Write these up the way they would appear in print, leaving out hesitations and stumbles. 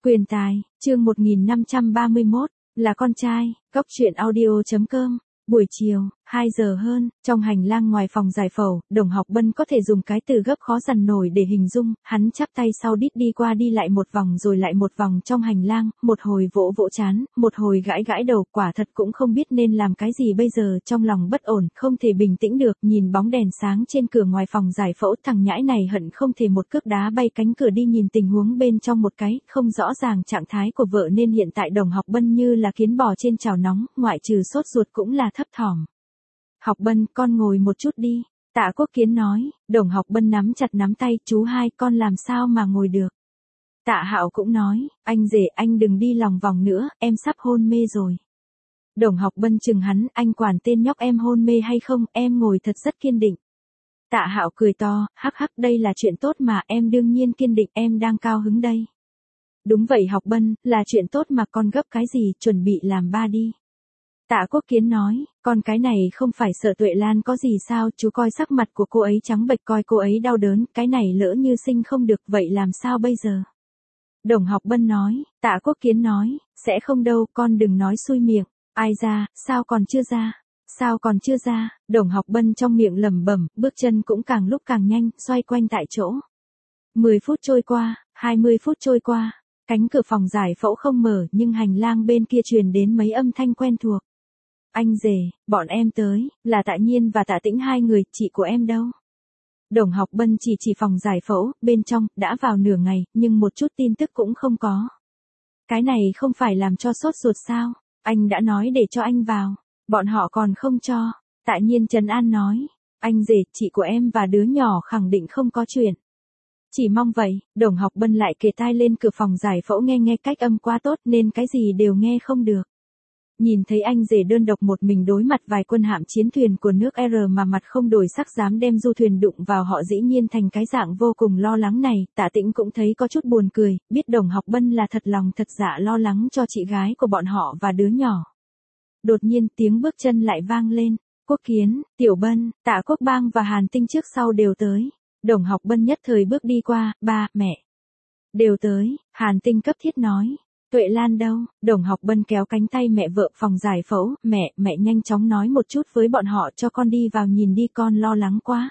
Quyền tài, chương 1531, là con trai, góc truyện audio.com. Buổi chiều, 2 giờ hơn, trong hành lang ngoài phòng giải phẫu, Đồng Học Bân có thể dùng cái từ gấp khó dằn nổi để hình dung, hắn chắp tay sau đít đi qua đi lại một vòng rồi lại một vòng trong hành lang, một hồi vỗ vỗ trán, một hồi gãi gãi đầu, quả thật cũng không biết nên làm cái gì bây giờ, trong lòng bất ổn, không thể bình tĩnh được, nhìn bóng đèn sáng trên cửa ngoài phòng giải phẫu, thằng nhãi này hận không thể một cước đá bay cánh cửa đi nhìn tình huống bên trong một cái, không rõ ràng trạng thái của vợ nên hiện tại Đồng Học Bân như là kiến bò trên chảo nóng, ngoại trừ sốt ruột cũng là thấp thỏm. Học Bân, con ngồi một chút đi. Tạ Quốc Kiến nói. Đồng Học Bân nắm chặt nắm tay, chú hai, con làm sao mà ngồi được. Tạ Hạo cũng nói, anh rể, anh đừng đi lòng vòng nữa, em sắp hôn mê rồi. Đồng Học Bân chừng hắn, anh quản tên nhóc em hôn mê hay không, em ngồi thật rất kiên định. Tạ Hạo cười to, hắc hắc, đây là chuyện tốt mà, em đương nhiên kiên định, em đang cao hứng đây. Đúng vậy Học Bân, là chuyện tốt mà, con gấp cái gì, chuẩn bị làm ba đi. Tạ Quốc Kiến nói, con cái này không phải sợ Tuệ Lan có gì sao, chú coi sắc mặt của cô ấy trắng bệch, coi cô ấy đau đớn, cái này lỡ như sinh không được, vậy làm sao bây giờ? Đồng Học Bân nói. Tạ Quốc Kiến nói, sẽ không đâu, con đừng nói xui miệng. Ai ra, sao còn chưa ra? Sao còn chưa ra? Đồng Học Bân trong miệng lẩm bẩm, bước chân cũng càng lúc càng nhanh, xoay quanh tại chỗ. 10 phút trôi qua, 20 phút trôi qua, cánh cửa phòng giải phẫu không mở, nhưng hành lang bên kia truyền đến mấy âm thanh quen thuộc. Anh rể, bọn em tới, là Tạ Nhiên và Tạ Tĩnh hai người, chị của em đâu? Đồng Học Bân chỉ phòng giải phẫu, bên trong, đã vào nửa ngày, nhưng một chút tin tức cũng không có. Cái này không phải làm cho sốt ruột sao? Anh đã nói để cho anh vào, bọn họ còn không cho. Tạ Nhiên trấn an nói, anh rể, chị của em và đứa nhỏ khẳng định không có chuyện. Chỉ mong vậy. Đồng Học Bân lại kề tai lên cửa phòng giải phẫu nghe cách âm quá tốt nên cái gì đều nghe không được. Nhìn thấy anh rể đơn độc một mình đối mặt vài quân hạm chiến thuyền của nước R mà mặt không đổi sắc dám đem du thuyền đụng vào họ, dĩ nhiên thành cái dạng vô cùng lo lắng này, Tạ Tĩnh cũng thấy có chút buồn cười, biết Đồng Học Bân là thật lòng thật dạ lo lắng cho chị gái của bọn họ và đứa nhỏ. Đột nhiên tiếng bước chân lại vang lên, Quốc Kiến, Tiểu Bân, Tạ Quốc Bang và Hàn Tinh trước sau đều tới. Đồng Học Bân nhất thời bước đi qua, ba, mẹ. Đều tới, Hàn Tinh cấp thiết nói. Tuệ Lan đâu? Đồng Học Bân kéo cánh tay mẹ vợ phòng giải phẫu, mẹ nhanh chóng nói một chút với bọn họ cho con đi vào nhìn đi, con lo lắng quá.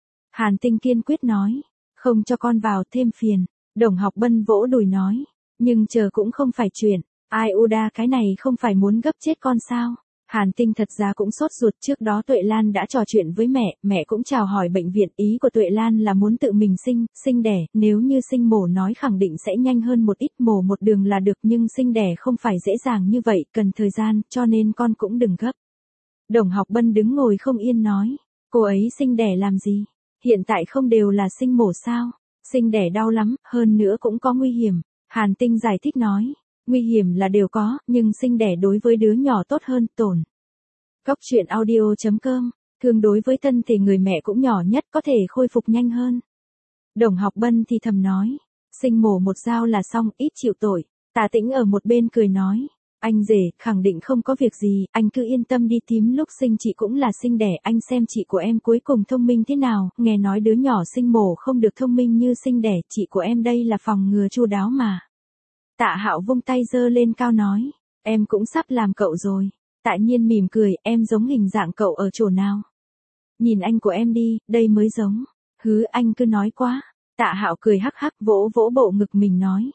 Hàn Tinh kiên quyết nói, không cho con vào thêm phiền. Đồng Học Bân vỗ đùi nói, nhưng chờ cũng không phải chuyện, ai uda cái này không phải muốn gấp chết con sao? Hàn Tinh thật ra cũng sốt ruột, trước đó Tuệ Lan đã trò chuyện với mẹ cũng chào hỏi bệnh viện, ý của Tuệ Lan là muốn tự mình sinh đẻ, nếu như sinh mổ nói khẳng định sẽ nhanh hơn một ít, mổ một đường là được, nhưng sinh đẻ không phải dễ dàng như vậy, cần thời gian, cho nên con cũng đừng gấp. Đồng Học Bân đứng ngồi không yên nói, cô ấy sinh đẻ làm gì? Hiện tại không đều là sinh mổ sao? Sinh đẻ đau lắm, hơn nữa cũng có nguy hiểm. Hàn Tinh giải thích nói. Nguy hiểm là đều có, nhưng sinh đẻ đối với đứa nhỏ tốt hơn, tổn. Góc truyện audio.com, thường đối với thân thể người mẹ cũng nhỏ nhất có thể khôi phục nhanh hơn. Đồng Học Bân thì thầm nói, sinh mổ một dao là xong, ít chịu tội. Tạ Tĩnh ở một bên cười nói, anh rể, khẳng định không có việc gì, anh cứ yên tâm đi, tím lúc sinh chị cũng là sinh đẻ, anh xem chị của em cuối cùng thông minh thế nào, nghe nói đứa nhỏ sinh mổ không được thông minh như sinh đẻ, chị của em đây là phòng ngừa chu đáo mà. Tạ Hạo vung tay giơ lên cao nói, em cũng sắp làm cậu rồi. Tạ Nhiên mỉm cười, em giống hình dạng cậu ở chỗ nào? Nhìn anh của em đi, đây mới giống. Hứ, anh cứ nói quá. Tạ Hạo cười hắc hắc, vỗ bộ ngực mình nói.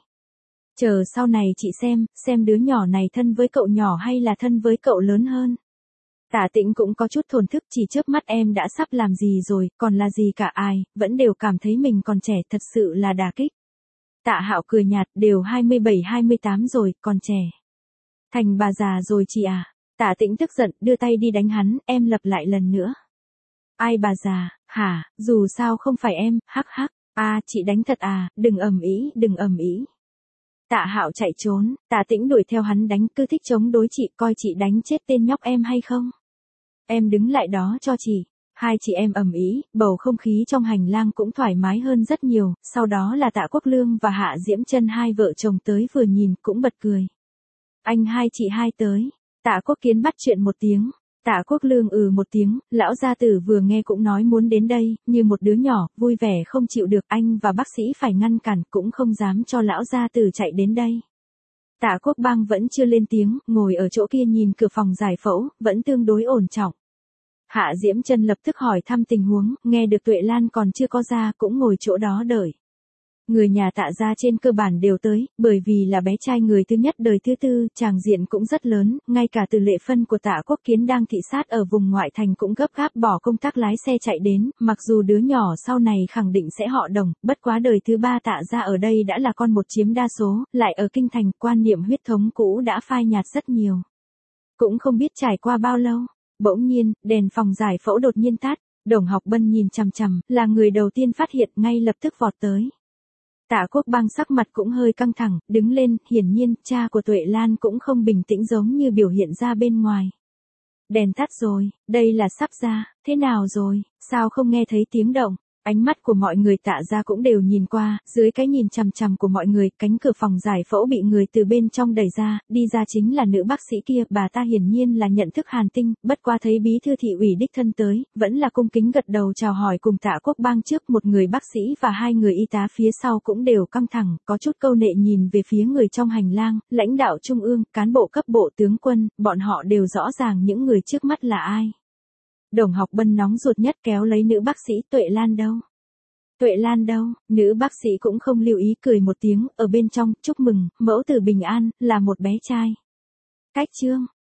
Chờ sau này chị xem đứa nhỏ này thân với cậu nhỏ hay là thân với cậu lớn hơn. Tạ Tĩnh cũng có chút thổn thức, chỉ chớp mắt em đã sắp làm gì rồi, còn là gì cả, ai, vẫn đều cảm thấy mình còn trẻ, thật sự là đả kích. Tạ Hạo cười nhạt, đều 27-28 rồi, còn trẻ. Thành bà già rồi chị à? Tạ Tĩnh tức giận, đưa tay đi đánh hắn, em lặp lại lần nữa. Ai bà già, hả, dù sao không phải em, hắc hắc, chị đánh thật à, đừng ầm ĩ. Tạ Hạo chạy trốn, Tạ Tĩnh đuổi theo hắn đánh, cứ thích chống đối chị, coi chị đánh chết tên nhóc em hay không? Em đứng lại đó cho chị. Hai chị em ầm ĩ, bầu không khí trong hành lang cũng thoải mái hơn rất nhiều, sau đó là Tạ Quốc Lương và Hạ Diễm Chân hai vợ chồng tới vừa nhìn cũng bật cười. Anh hai chị hai tới. Tạ Quốc Kiến bắt chuyện một tiếng. Tạ Quốc Lương một tiếng, lão gia tử vừa nghe cũng nói muốn đến đây, như một đứa nhỏ, vui vẻ không chịu được, anh và bác sĩ phải ngăn cản, cũng không dám cho lão gia tử chạy đến đây. Tạ Quốc Bang vẫn chưa lên tiếng, ngồi ở chỗ kia nhìn cửa phòng giải phẫu, vẫn tương đối ổn trọng. Hạ Diễm Trân lập tức hỏi thăm tình huống, nghe được Tuệ Lan còn chưa có ra, cũng ngồi chỗ đó đợi. Người nhà Tạ gia trên cơ bản đều tới, bởi vì là bé trai người thứ nhất đời thứ tư, tràng diện cũng rất lớn, ngay cả Từ Lệ Phân của Tạ Quốc Kiến đang thị sát ở vùng ngoại thành cũng gấp gáp bỏ công tác lái xe chạy đến, mặc dù đứa nhỏ sau này khẳng định sẽ họ Đồng, bất quá đời thứ ba Tạ gia ở đây đã là con một chiếm đa số, lại ở kinh thành, quan niệm huyết thống cũ đã phai nhạt rất nhiều. Cũng không biết trải qua bao lâu, bỗng nhiên, đèn phòng giải phẫu đột nhiên tắt, Đồng Học Bân nhìn chằm chằm, là người đầu tiên phát hiện, ngay lập tức vọt tới. Tạ Quốc Bang sắc mặt cũng hơi căng thẳng, đứng lên, hiển nhiên, cha của Tuệ Lan cũng không bình tĩnh giống như biểu hiện ra bên ngoài. Đèn tắt rồi, đây là sắp ra, thế nào rồi, sao không nghe thấy tiếng động? Ánh mắt của mọi người Tạ gia cũng đều nhìn qua, dưới cái nhìn chằm chằm của mọi người, cánh cửa phòng giải phẫu bị người từ bên trong đẩy ra, đi ra chính là nữ bác sĩ kia, bà ta hiển nhiên là nhận thức Hàn Tinh, bất quá thấy bí thư thị ủy đích thân tới, vẫn là cung kính gật đầu chào hỏi cùng Tạ Quốc Bang trước, một người bác sĩ và hai người y tá phía sau cũng đều căng thẳng, có chút câu nệ nhìn về phía người trong hành lang, lãnh đạo trung ương, cán bộ cấp bộ tướng quân, bọn họ đều rõ ràng những người trước mắt là ai. Đồng Học Bân nóng ruột nhất kéo lấy nữ bác sĩ, Tuệ Lan đâu? Tuệ Lan đâu? Nữ bác sĩ cũng không lưu ý, cười một tiếng, ở bên trong, chúc mừng, mẫu tử bình an, là một bé trai. Cách chương.